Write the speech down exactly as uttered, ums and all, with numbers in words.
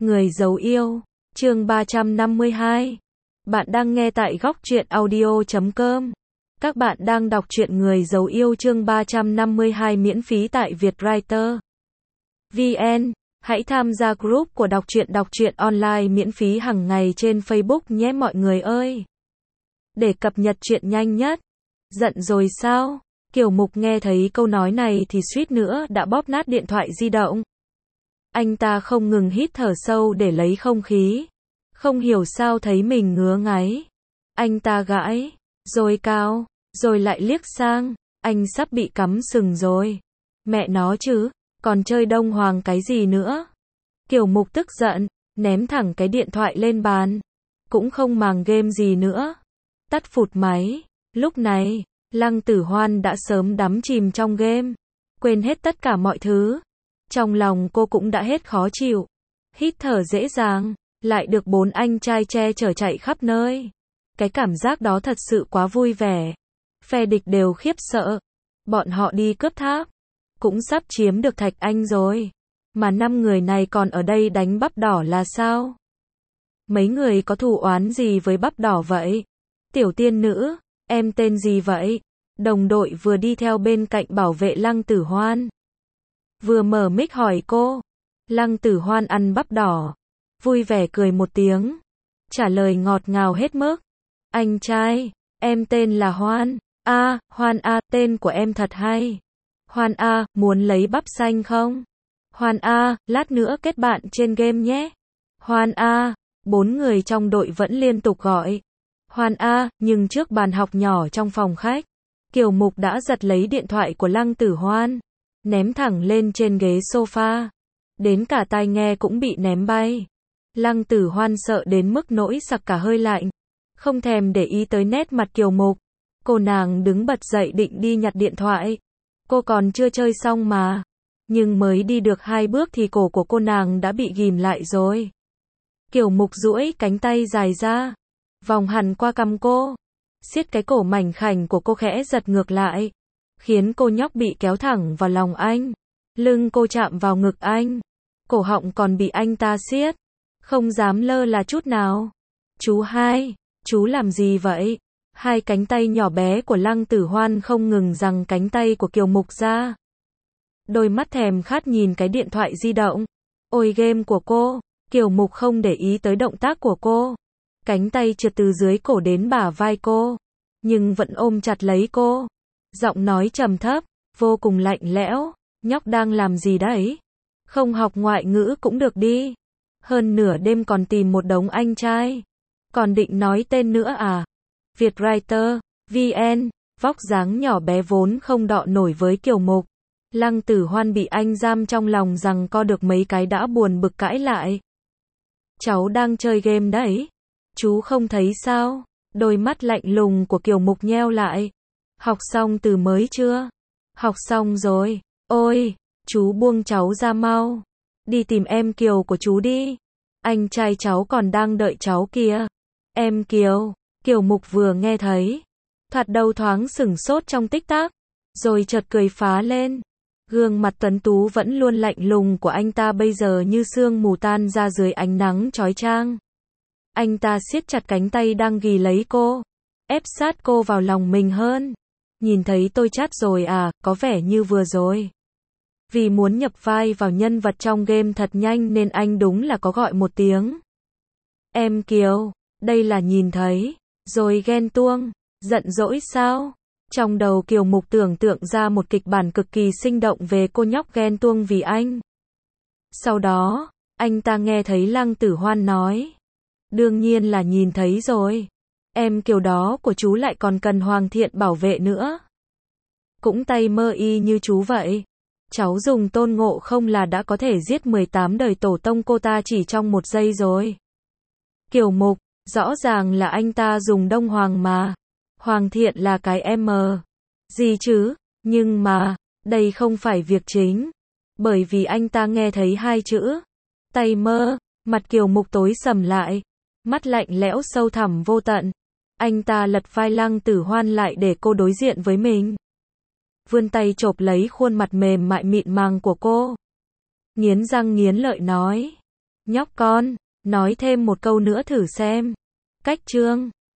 Người giấu yêu, chương ba trăm năm mươi hai. Bạn đang nghe tại góc truyện audio chấm com. Các bạn đang đọc truyện Người giấu yêu chương ba trăm năm mươi hai miễn phí tại Vietwriter. vê en. Hãy tham gia group của đọc truyện đọc truyện online miễn phí hàng ngày trên Facebook nhé mọi người ơi. Để cập nhật truyện nhanh nhất. Giận rồi sao? Kiều Mục nghe thấy câu nói này thì suýt nữa đã bóp nát điện thoại di động. Anh ta không ngừng hít thở sâu để lấy không khí. Không hiểu sao thấy mình ngứa ngáy. Anh ta gãi, rồi cao, rồi lại liếc sang. Anh sắp bị cắm sừng rồi. Mẹ nó chứ, còn chơi Đông Hoàng cái gì nữa? Kiều Mục tức giận, ném thẳng cái điện thoại lên bàn. Cũng không màng game gì nữa. Tắt phụt máy. Lúc này, Lăng Tử Hoan đã sớm đắm chìm trong game. Quên hết tất cả mọi thứ. Trong lòng cô cũng đã hết khó chịu. Hít thở dễ dàng, lại được bốn anh trai che chở chạy khắp nơi. Cái cảm giác đó thật sự quá vui vẻ. Phe địch đều khiếp sợ. Bọn họ đi cướp tháp. Cũng sắp chiếm được Thạch Anh rồi. Mà năm người này còn ở đây đánh bắp đỏ là sao? Mấy người có thù oán gì với bắp đỏ vậy? Tiểu tiên nữ, em tên gì vậy? Đồng đội vừa đi theo bên cạnh bảo vệ Lăng Tử Hoan. Vừa mở mic hỏi cô. Lăng Tử Hoan ăn bắp đỏ. Vui vẻ cười một tiếng. Trả lời ngọt ngào hết mức. Anh trai, em tên là Hoan. A, à, Hoan A, tên của em thật hay. Hoan A, muốn lấy bắp xanh không? Hoan A, lát nữa kết bạn trên game nhé. Hoan A, bốn người trong đội vẫn liên tục gọi. Hoan A, nhưng trước bàn học nhỏ trong phòng khách, Kiều Mục đã giật lấy điện thoại của Lăng Tử Hoan. Ném thẳng lên trên ghế sofa. Đến cả tai nghe cũng bị ném bay. Lăng Tử Hoan sợ đến mức nỗi sặc cả hơi lạnh. Không thèm để ý tới nét mặt Kiều Mục. Cô nàng đứng bật dậy định đi nhặt điện thoại. Cô còn chưa chơi xong mà. Nhưng mới đi được hai bước thì cổ của cô nàng đã bị ghìm lại rồi. Kiều Mục duỗi cánh tay dài ra. Vòng hẳn qua cằm cô. Siết cái cổ mảnh khảnh của cô khẽ giật ngược lại. Khiến cô nhóc bị kéo thẳng vào lòng anh. Lưng cô chạm vào ngực anh. Cổ họng còn bị anh ta siết. Không dám lơ là chút nào. Chú hai, chú làm gì vậy? Hai cánh tay nhỏ bé của Lăng Tử Hoan không ngừng giằng cánh tay của Kiều Mục ra. Đôi mắt thèm khát nhìn cái điện thoại di động. Ôi game của cô. Kiều Mục không để ý tới động tác của cô. Cánh tay trượt từ dưới cổ đến bả vai cô. Nhưng vẫn ôm chặt lấy cô. Giọng nói trầm thấp, vô cùng lạnh lẽo. Nhóc đang làm gì đấy? Không học ngoại ngữ cũng được đi. Hơn nửa đêm còn tìm một đống anh trai. Còn định nói tên nữa à? Vietwriter, vê en, vóc dáng nhỏ bé vốn không đọ nổi với Kiều Mục. Lăng Tử Hoan bị anh giam trong lòng rằng co được mấy cái đã buồn bực cãi lại. Cháu đang chơi game đấy. Chú không thấy sao? Đôi mắt lạnh lùng của Kiều Mục nheo lại. Học xong từ mới chưa? Học xong rồi. Ôi, chú buông cháu ra mau. Đi tìm em Kiều của chú đi. Anh trai cháu còn đang đợi cháu kìa. Em Kiều. Kiều Mục vừa nghe thấy. Thoạt đầu thoáng sửng sốt trong tích tắc. Rồi chợt cười phá lên. Gương mặt tuấn tú vẫn luôn lạnh lùng của anh ta bây giờ như sương mù tan ra dưới ánh nắng chói chang. Anh ta siết chặt cánh tay đang ghì lấy cô. Ép sát cô vào lòng mình hơn. Nhìn thấy tôi chát rồi à, có vẻ như vừa rồi. Vì muốn nhập vai vào nhân vật trong game thật nhanh nên anh đúng là có gọi một tiếng. Em Kiều, đây là nhìn thấy, rồi ghen tuông, giận dỗi sao? Trong đầu Kiều Mục tưởng tượng ra một kịch bản cực kỳ sinh động về cô nhóc ghen tuông vì anh. Sau đó, anh ta nghe thấy Lăng Tử Hoan nói. Đương nhiên là nhìn thấy rồi. Em Kiều đó của chú lại còn cần Hoàng Thiện bảo vệ nữa. Cũng tay mơ y như chú vậy. Cháu dùng Tôn Ngộ Không là đã có thể giết mười tám đời tổ tông cô ta chỉ trong một giây rồi. Kiều Mục, rõ ràng là anh ta dùng Đông Hoàng mà. Hoàng Thiện là cái em gì chứ? Nhưng mà, đây không phải việc chính. Bởi vì anh ta nghe thấy hai chữ. Tay mơ, mặt Kiều Mục tối sầm lại. Mắt lạnh lẽo sâu thẳm vô tận. Anh ta lật vai Lăng Tử Hoan lại để cô đối diện với mình. Vươn tay chộp lấy khuôn mặt mềm mại mịn màng của cô. Nghiến răng nghiến lợi nói. Nhóc con, nói thêm một câu nữa thử xem. Cách chương